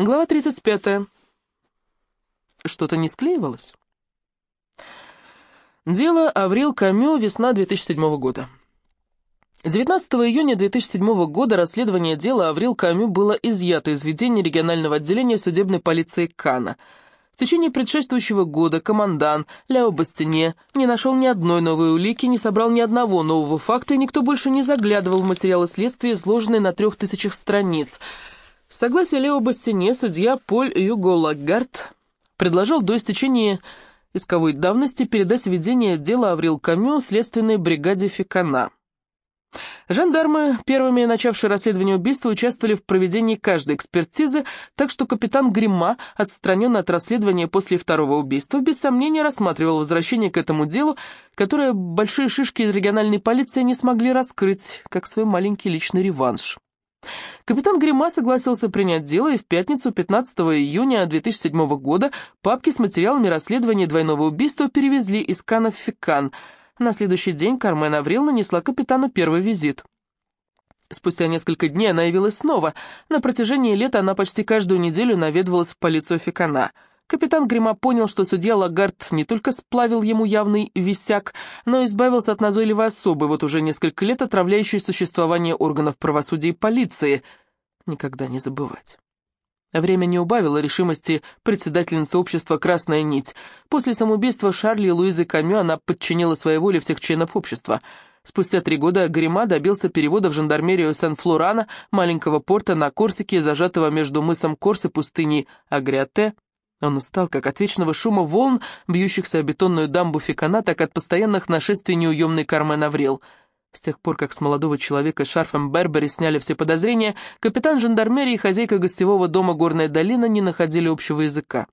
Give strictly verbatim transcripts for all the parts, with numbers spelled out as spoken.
Глава тридцать пятая. Что-то не склеивалось? Дело Аврил Камю, весна две тысячи седьмого года. девятнадцатого июня две тысячи седьмого года расследование дела Аврил Камю было изъято из ведения регионального отделения судебной полиции Канна. В течение предшествующего года командант Лео Бастинье не нашел ни одной новой улики, не собрал ни одного нового факта, и никто больше не заглядывал в материалы следствия, изложенные на трех тысячах страниц. С согласия Лео Бастинье судья Поль Юго Лагард предложил до истечения исковой давности передать ведение дела Аврил Камю следственной бригаде Фекана. Жандармы, первыми начавшие расследование убийства, участвовали в проведении каждой экспертизы, так что капитан Грима, отстраненный от расследования после второго убийства, без сомнения рассматривал возвращение к этому делу, которое большие шишки из региональной полиции не смогли раскрыть, как свой маленький личный реванш. Капитан Грима согласился принять дело, и в пятницу пятнадцатого июня две тысячи седьмого года папки с материалами расследования двойного убийства перевезли из Канна в Фекан. На следующий день Кармен Аврил нанесла капитану первый визит. Спустя несколько дней она явилась снова. На протяжении лета она почти каждую неделю наведывалась в полицию Фекана. Капитан Грима понял, что судья Лагард не только сплавил ему явный висяк, но и избавился от назойливой особы, вот уже несколько лет отравляющей существование органов правосудия и полиции. Никогда не забывать. Время не убавило решимости председательницы общества «Красная нить». После самоубийства Шарли и Луизы Камю она подчинила своей воле всех членов общества. Спустя три года Грима добился перевода в жандармерию Сен-Флорана, маленького порта на Корсике, зажатого между мысом Корс и пустыней Агриате. Он устал как от вечного шума волн, бьющихся о бетонную дамбу Фекана, так от постоянных нашествий неуемной Кармен Аврил. С тех пор, как с молодого человека шарфом Бербери сняли все подозрения, капитан жандармерии и хозяйка гостевого дома «Горная долина» не находили общего языка.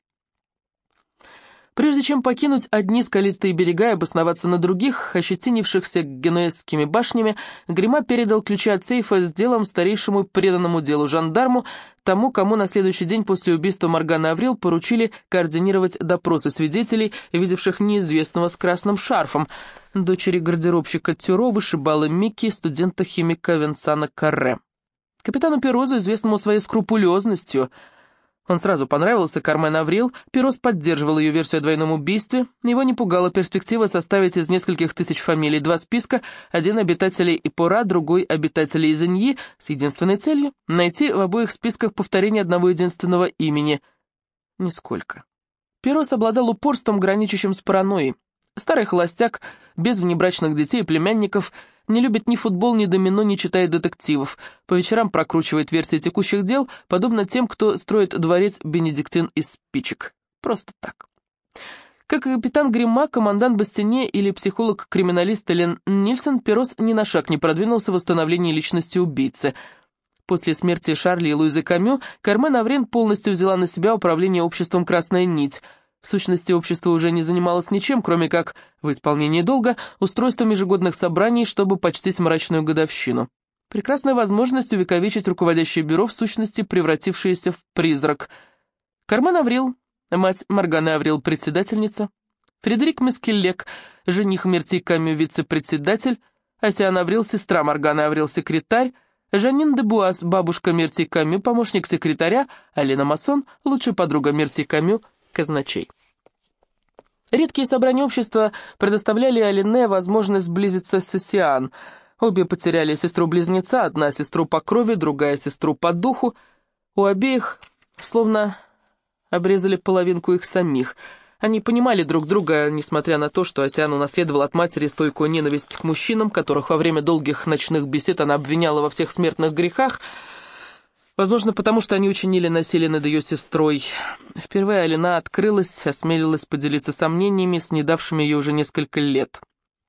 Прежде чем покинуть одни скалистые берега и обосноваться на других, ощетинившихся генуэзскими башнями, Грима передал ключи от сейфа с делом старейшему преданному делу жандарму, тому, кому на следующий день после убийства Морганы Аврил поручили координировать допросы свидетелей, видевших неизвестного с красным шарфом, дочери гардеробщика Тюро, вышибалы Микки, студента-химика Венсана Карре. Капитану Перозу, известному своей скрупулезностью, он сразу понравился Кармен Аврил, Пероз поддерживал ее версию о двойном убийстве, его не пугала перспектива составить из нескольких тысяч фамилий два списка, один обитателей Ипора, другой обитателей Изеньи, с единственной целью — найти в обоих списках повторение одного единственного имени. Нисколько. Пероз обладал упорством, граничащим с паранойей. Старый холостяк, без внебрачных детей и племянников, не любит ни футбол, ни домино, не читает детективов. По вечерам прокручивает версии текущих дел, подобно тем, кто строит дворец Бенедиктин из спичек. Просто так. Как и капитан Грима, командант Бастинье или психолог-криминалист Элен Нильсон, Пероз ни на шаг не продвинулся в восстановлении личности убийцы. После смерти Шарли и Луизы Камю Кармен Аврил полностью взяла на себя управление обществом «Красная нить». В сущности, общество уже не занималось ничем, кроме как, в исполнении долга, устройством ежегодных собраний, чтобы почтить мрачную годовщину. Прекрасная возможность увековечить руководящее бюро, в сущности, превратившееся в призрак. Кармен Аврил, мать Морганы Аврил, председательница, Фредерик Мескеллек, жених Миртье Камю, вице-председатель, Асиан Аврил, сестра Морганы Аврил, секретарь, Жанин де Буас, бабушка Миртье Камю, помощник секретаря, Алена Массон, лучшая подруга Миртье Камю, казначей. Редкие собрания общества предоставляли Алине возможность сблизиться с Асиан. Обе потеряли сестру-близнеца, одна сестру по крови, другая сестру по духу. У обеих словно обрезали половинку их самих. Они понимали друг друга, несмотря на то, что Асиан унаследовала от матери стойкую ненависть к мужчинам, которых во время долгих ночных бесед она обвиняла во всех смертных грехах. Возможно, потому что они учинили насилие над ее сестрой. Впервые Алина открылась, осмелилась поделиться сомнениями, снедавшими ее уже несколько лет.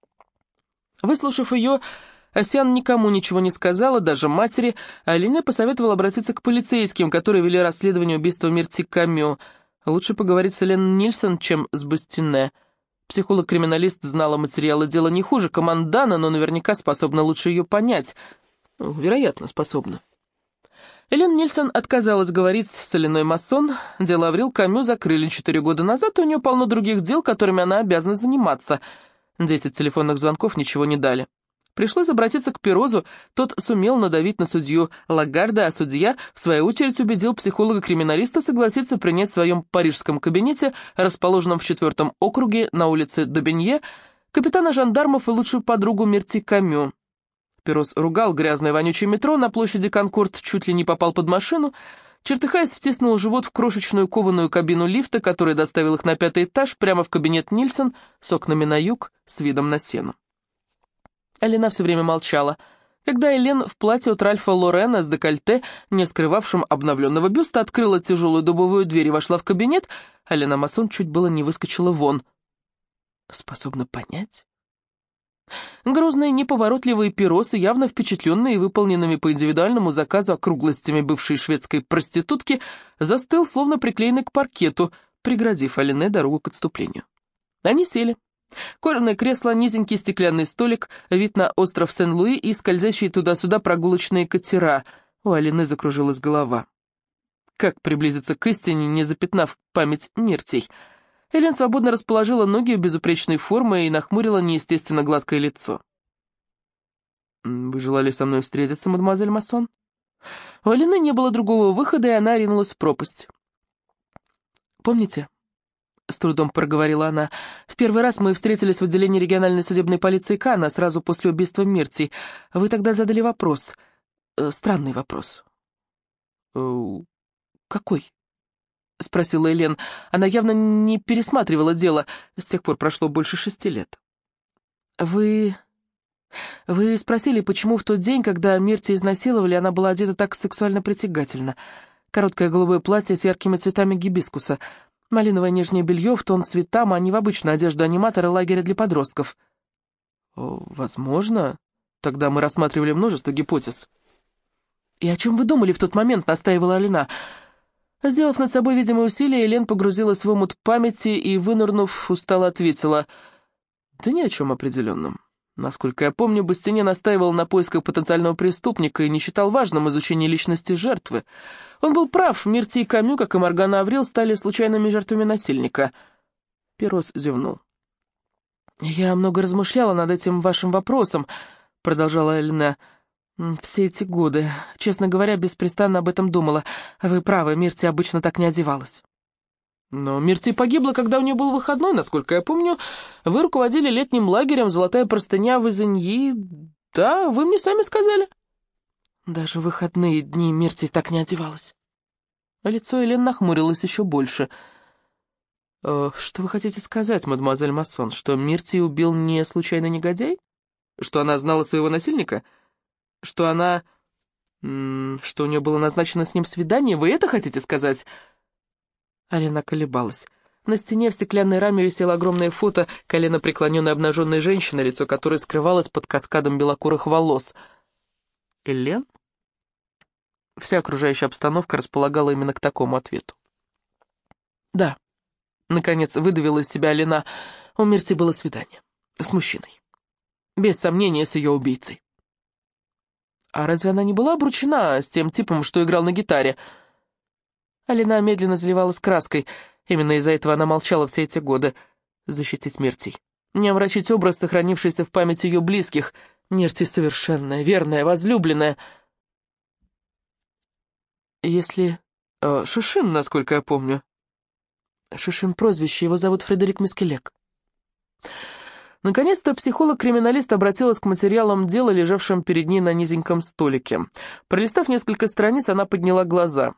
Выслушав ее, Асиан никому ничего не сказала, даже матери, а Алине посоветовала обратиться к полицейским, которые вели расследование убийства Миртье Камю. Лучше поговорить с Элен Нильсон, чем с Бастинье. Психолог-криминалист знала материалы дела не хуже командана, но наверняка способна лучше ее понять. Ну, вероятно, способна. Элен Нильсон отказалась говорить с Аленой Массон. Дело Аврил Камю закрыли четыре года назад, и у нее полно других дел, которыми она обязана заниматься. Десять телефонных звонков ничего не дали. Пришлось обратиться к Перозу, тот сумел надавить на судью Лагарда, а судья, в свою очередь, убедил психолога-криминалиста согласиться принять в своем парижском кабинете, расположенном в четвертом округе на улице Добенье, капитана жандармов и лучшую подругу Мирти Камю. Пероз ругал грязное вонючее метро на площади Конкорд, чуть ли не попал под машину, чертыхаясь, втиснул живот в крошечную кованую кабину лифта, который доставил их на пятый этаж, прямо в кабинет Нильсон, с окнами на юг, с видом на сену. Алина все время молчала. Когда Элен в платье от Ральфа Лорена с декольте, не скрывавшим обновленного бюста, открыла тяжелую дубовую дверь и вошла в кабинет, Алена Массон чуть было не выскочила вон. Способна понять? Грозные, неповоротливые Пероз, явно впечатленные и выполненными по индивидуальному заказу округлостями бывшей шведской проститутки, застыл, словно приклеенный к паркету, преградив Алине дорогу к отступлению. Они сели. Кожаное кресло, низенький стеклянный столик, вид на остров Сен-Луи и скользящие туда-сюда прогулочные катера. У Алины закружилась голова. Как приблизиться к истине, не запятнав память Миртей? Элен свободно расположила ноги в безупречной форме и нахмурила неестественно гладкое лицо. «Вы желали со мной встретиться, мадемуазель Массон?» У Алины не было другого выхода, и она ринулась в пропасть. «Помните?» — с трудом проговорила она. «В первый раз мы встретились в отделении региональной судебной полиции Канна, сразу после убийства Мирти. Вы тогда задали вопрос. Э, странный вопрос». Э, «Какой?» — спросила Элен. Она явно не пересматривала дело. С тех пор прошло больше шести лет. «Вы... вы спросили, почему в тот день, когда Мирти изнасиловали, она была одета так сексуально притягательно. Короткое голубое платье с яркими цветами гибискуса». Малиновое нижнее белье в тон цветам, а не в обычную одежду аниматора лагеря для подростков. Возможно. Тогда мы рассматривали множество гипотез. И о чем вы думали в тот момент, настаивала Алина. Сделав над собой видимое усилие, Элен погрузилась в омут памяти и, вынырнув, устало ответила. Да ни о чем определенном. Насколько я помню, Бастине настаивал на поисках потенциального преступника и не считал важным изучение личности жертвы. Он был прав, Мирти и Камю, как и Моргана Аврил, стали случайными жертвами насильника. Пероз зевнул. «Я много размышляла над этим вашим вопросом», — продолжала Эльна. «Все эти годы, честно говоря, беспрестанно об этом думала. Вы правы, Мирти обычно так не одевалась». «Но Мирти погибла, когда у нее был выходной, насколько я помню. Вы руководили летним лагерем «Золотая простыня» в Изеньи. Да, вы мне сами сказали». Даже в выходные дни Мирти так не одевалась. А лицо Элен нахмурилось еще больше. «Э, «Что вы хотите сказать, мадемуазель Массон, что Мирти убил не случайный негодяй? Что она знала своего насильника? Что она... М- что у нее было назначено с ним свидание? Вы это хотите сказать?» Алина колебалась. На стене в стеклянной раме висело огромное фото коленопреклоненной обнаженной женщины, лицо которой скрывалось под каскадом белокурых волос. Элен? Вся окружающая обстановка располагала именно к такому ответу. «Да», — наконец выдавила из себя Алина, — «у Мирти было свидание. С мужчиной. Без сомнения, с ее убийцей». «А разве она не была обручена с тем типом, что играл на гитаре?» Алина медленно заливалась краской. Именно из-за этого она молчала все эти годы. Защитить Миртей. Не омрачить образ, сохранившийся в памяти ее близких. Мирти совершенная, верная, возлюбленная. Если... Э, Шишин, насколько я помню. Шишин прозвище, его зовут Фредерик Мискелек. Наконец-то психолог-криминалист обратилась к материалам дела, лежавшим перед ней на низеньком столике. Пролистав несколько страниц, она подняла глаза.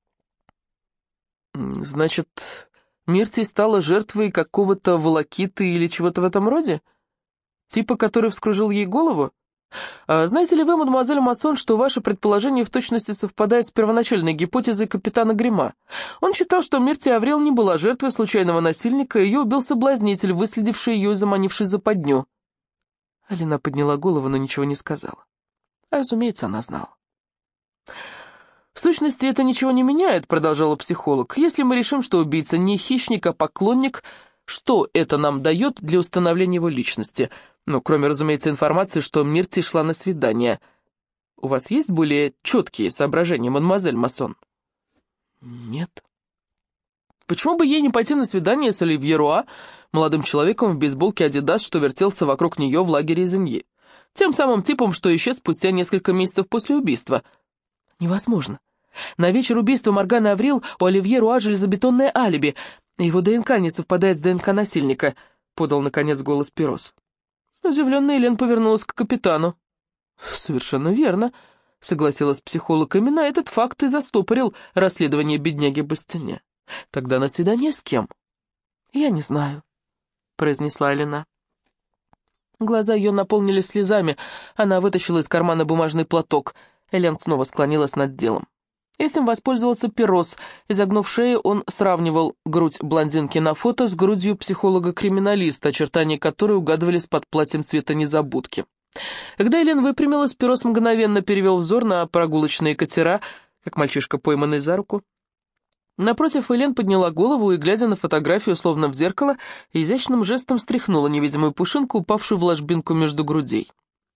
«Значит, Мирти стала жертвой какого-то волокиты или чего-то в этом роде? Типа, который вскружил ей голову? А знаете ли вы, мадемуазель Массон, что ваше предположение в точности совпадает с первоначальной гипотезой капитана Грима? Он считал, что Мирти Аврил не была жертвой случайного насильника, ее убил соблазнитель, выследивший ее и заманивший в западню». Алина подняла голову, но ничего не сказала. А, разумеется, она знала. «В сущности, это ничего не меняет», — продолжала психолог. «Если мы решим, что убийца не хищник, а поклонник, что это нам дает для установления его личности? Ну, кроме, разумеется, информации, что Мирти шла на свидание. У вас есть более четкие соображения, мадемуазель Массон?» «Нет». «Почему бы ей не пойти на свидание с Оливье Руа, молодым человеком в бейсболке «Адидас», что вертелся вокруг нее в лагере Изеньи? Тем самым типом, что исчез спустя несколько месяцев после убийства. Невозможно. На вечер убийства Морганы Аврил у Оливье Руа железобетонное алиби. Его ДНК не совпадает с ДНК насильника, подал, наконец, голос Пирос. Удивленная Элен повернулась к капитану. «Совершенно верно», — согласилась психолог. «Именно этот факт и застопорил расследование бедняги Бастине. Тогда на свидание с кем?» «Я не знаю», — произнесла Элена. Глаза ее наполнились слезами. Она вытащила из кармана бумажный платок. Элен снова склонилась над делом. Этим воспользовался Пирос. Изогнув шею, он сравнивал грудь блондинки на фото с грудью психолога-криминалиста, очертания которой угадывались под платьем цвета незабудки. Когда Элен выпрямилась, Пирос мгновенно перевел взор на прогулочные катера, как мальчишка, пойманный за руку. Напротив, Элен подняла голову и, глядя на фотографию, словно в зеркало, изящным жестом стряхнула невидимую пушинку, упавшую в ложбинку между грудей.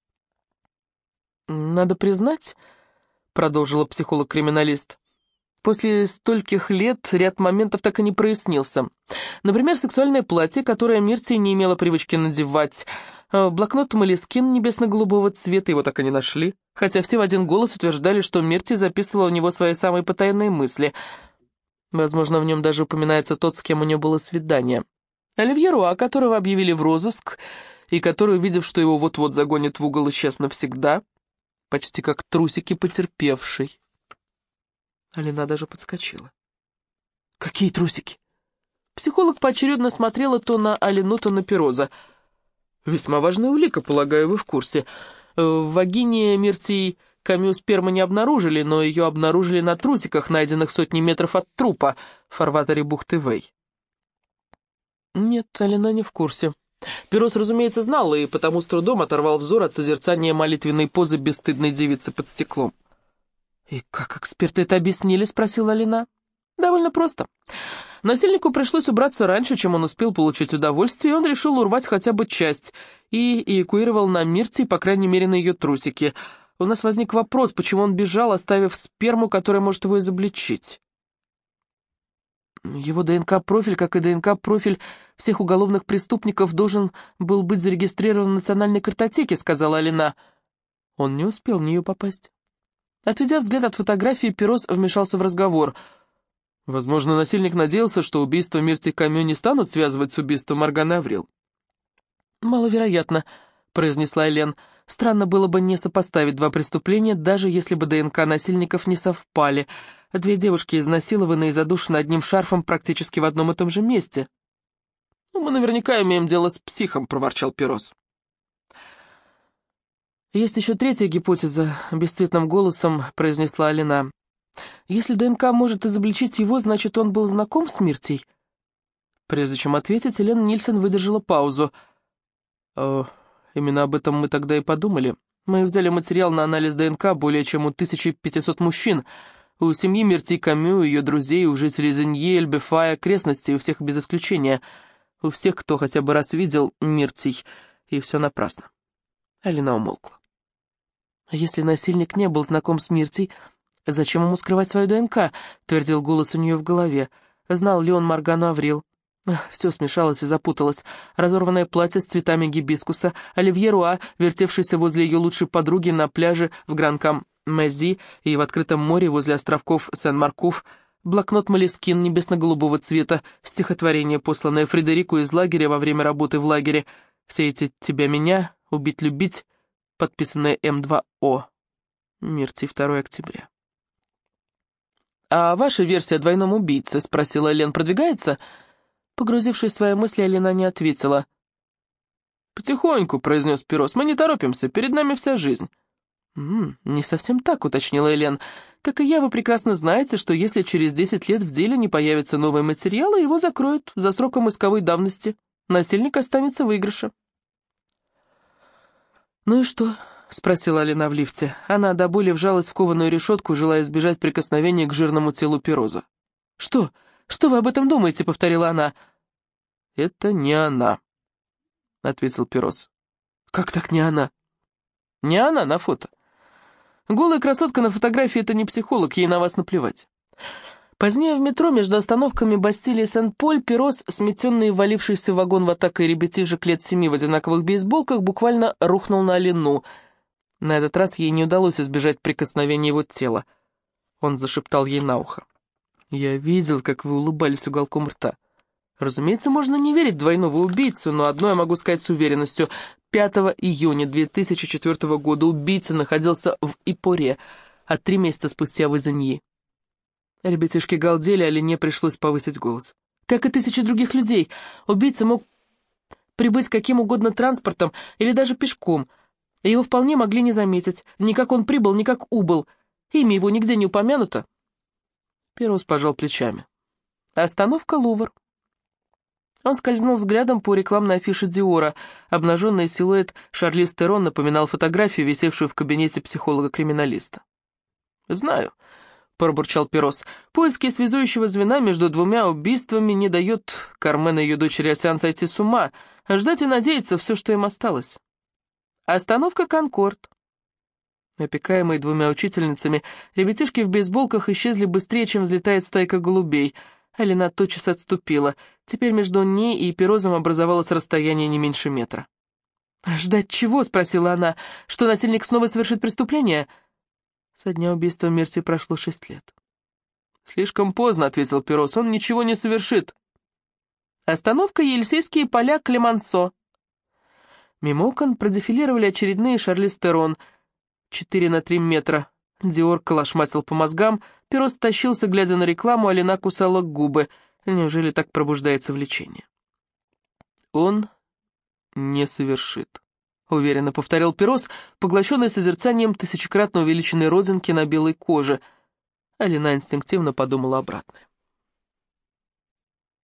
«Надо признать», — продолжила психолог-криминалист, «после стольких лет ряд моментов так и не прояснился. Например, сексуальное платье, которое Миртия не имела привычки надевать, блокнот Молескин небесно-голубого цвета, его так и не нашли, хотя все в один голос утверждали, что Миртия записывала у него свои самые потаенные мысли. Возможно, в нем даже упоминается тот, с кем у нее было свидание. Оливье Руа, которого объявили в розыск, и который, увидев, что его вот-вот загонят в угол, исчез навсегда, почти как трусики потерпевший». Алина даже подскочила. «Какие трусики?» Психолог поочередно смотрела то на Алину, то на Пироза. «Весьма важная улика, полагаю, вы в курсе. В вагине Миртии Камю спермы не обнаружили, но ее обнаружили на трусиках, найденных сотни метров от трупа в фарватере бухты Вэй». Нет, Алина не в курсе. Пирос, разумеется, знал, и потому с трудом оторвал взор от созерцания молитвенной позы бесстыдной девицы под стеклом. «И как эксперты это объяснили?» — спросила Алина. «Довольно просто. Насильнику пришлось убраться раньше, чем он успел получить удовольствие, и он решил урвать хотя бы часть, и эвакуировал на Миртии, по крайней мере, на ее трусики. У нас возник вопрос, почему он бежал, оставив сперму, которая может его изобличить». «Его ДНК-профиль, как и ДНК-профиль всех уголовных преступников, должен был быть зарегистрирован в национальной картотеке», — сказала Алина. Он не успел в нее попасть. Отведя взгляд от фотографии, Пирос вмешался в разговор. «Возможно, насильник надеялся, что убийство Миртии Камю не станут связывать с убийством Морганы Аврил». «Маловероятно», — произнесла Элен. «Странно было бы не сопоставить два преступления, даже если бы ДНК насильников не совпали. Две девушки изнасилованы и задушены одним шарфом практически в одном и том же месте». «Ну, мы наверняка имеем дело с психом», — проворчал Пирос. «Есть еще третья гипотеза», — бесцветным голосом произнесла Алина. «Если ДНК может изобличить его, значит, он был знаком с Миртией?» Прежде чем ответить, Элен Нильсон выдержала паузу. «Э, именно об этом мы тогда и подумали. Мы взяли материал на анализ ДНК более чем у тысячи пятисот мужчин. У семьи Миртии Камю, ее друзей, у жителей Зенье, Эльбефа, окрестностей, у всех без исключения. У всех, кто хотя бы раз видел Миртий, и все напрасно». Алина умолкла. «А если насильник не был знаком с Миртией, зачем ему скрывать свою ДНК?» — твердил голос у нее в голове. Знал ли он Моргану Аврил? Все смешалось и запуталось. Разорванное платье с цветами гибискуса, Оливье Руа, вертевшийся возле ее лучшей подруги на пляже в Гранкам-Мези и в открытом море возле островков Сен-Маркуф, блокнот Молескин небесно-голубого цвета, стихотворение, посланное Фредерику из лагеря во время работы в лагере, все эти «тебя-меня», «убить-любить», подписанное эм два о. Миртий, второе октября. «А ваша версия о двойном убийце?» — спросила Элен. «Продвигается?» Погрузившись в свои мысли, Алина не ответила. «Потихоньку», — произнес Пирос, — «мы не торопимся, перед нами вся жизнь». «М -м, «Не совсем так», — уточнила Элен. «Как и я, вы прекрасно знаете, что если через десять лет в деле не появятся новые материалы, его закроют за сроком исковой давности. Насильник останется в выигрыше». «Ну и что?» — спросила Алина в лифте. Она до боли вжалась в кованую решетку, желая избежать прикосновения к жирному телу Пироза. «Что? Что вы об этом думаете?» — повторила она. «Это не она», — ответил Пирос. «Как так не она?» «Не она на фото. Голая красотка на фотографии — это не психолог, ей на вас наплевать. Позднее в метро между остановками Бастилии и Сен-Поль Пирос, сметенный и валившийся в вагон в атакой ребятишек лет семи в одинаковых бейсболках, буквально рухнул на Алину. На этот раз ей не удалось избежать прикосновения его тела. Он зашептал ей на ухо. «Я видел, как вы улыбались уголком рта. Разумеется, можно не верить в двойного убийцу, но одно я могу сказать с уверенностью. пятого июня две тысячи четвёртого года убийца находился в Иппоре, а три месяца спустя в Изеньи». Ребятишки галдели, а Алине пришлось повысить голос. Как и тысячи других людей, убийца мог прибыть каким угодно транспортом или даже пешком. Его вполне могли не заметить, ни как он прибыл, ни как убыл. Имя его нигде не упомянуто. Пирос пожал плечами. Остановка Лувр. Он скользнул взглядом по рекламной афише Диора. Обнаженный силуэт Шарлиз Терон напоминал фотографию, висевшую в кабинете психолога-криминалиста. «Знаю», — пробурчал Пирос. «Поиски связующего звена между двумя убийствами не дают Кармен и ее дочери Асян сойти с ума, а ждать и надеяться все, что им осталось. Остановка Конкорд». Опекаемые двумя учительницами, ребятишки в бейсболках исчезли быстрее, чем взлетает стайка голубей. Алина тотчас отступила. Теперь между ней и Пирозом образовалось расстояние не меньше метра. «Ждать чего?» — спросила она. «Что насильник снова совершит преступление?» Со дня убийства Мерси прошло шесть лет. «Слишком поздно», — ответил Пирос, — «он ничего не совершит». Остановка Елисейские поля, Клемансо. Мимо окон продефилировали очередные Шарлиз Терон. Четыре на три метра. Диор калашматил по мозгам, Пирос тащился, глядя на рекламу, Алина кусала губы. Неужели так пробуждается влечение? «Он не совершит», — уверенно повторил Пирос, поглощенный созерцанием тысячекратно увеличенной родинки на белой коже. Алина инстинктивно подумала обратное.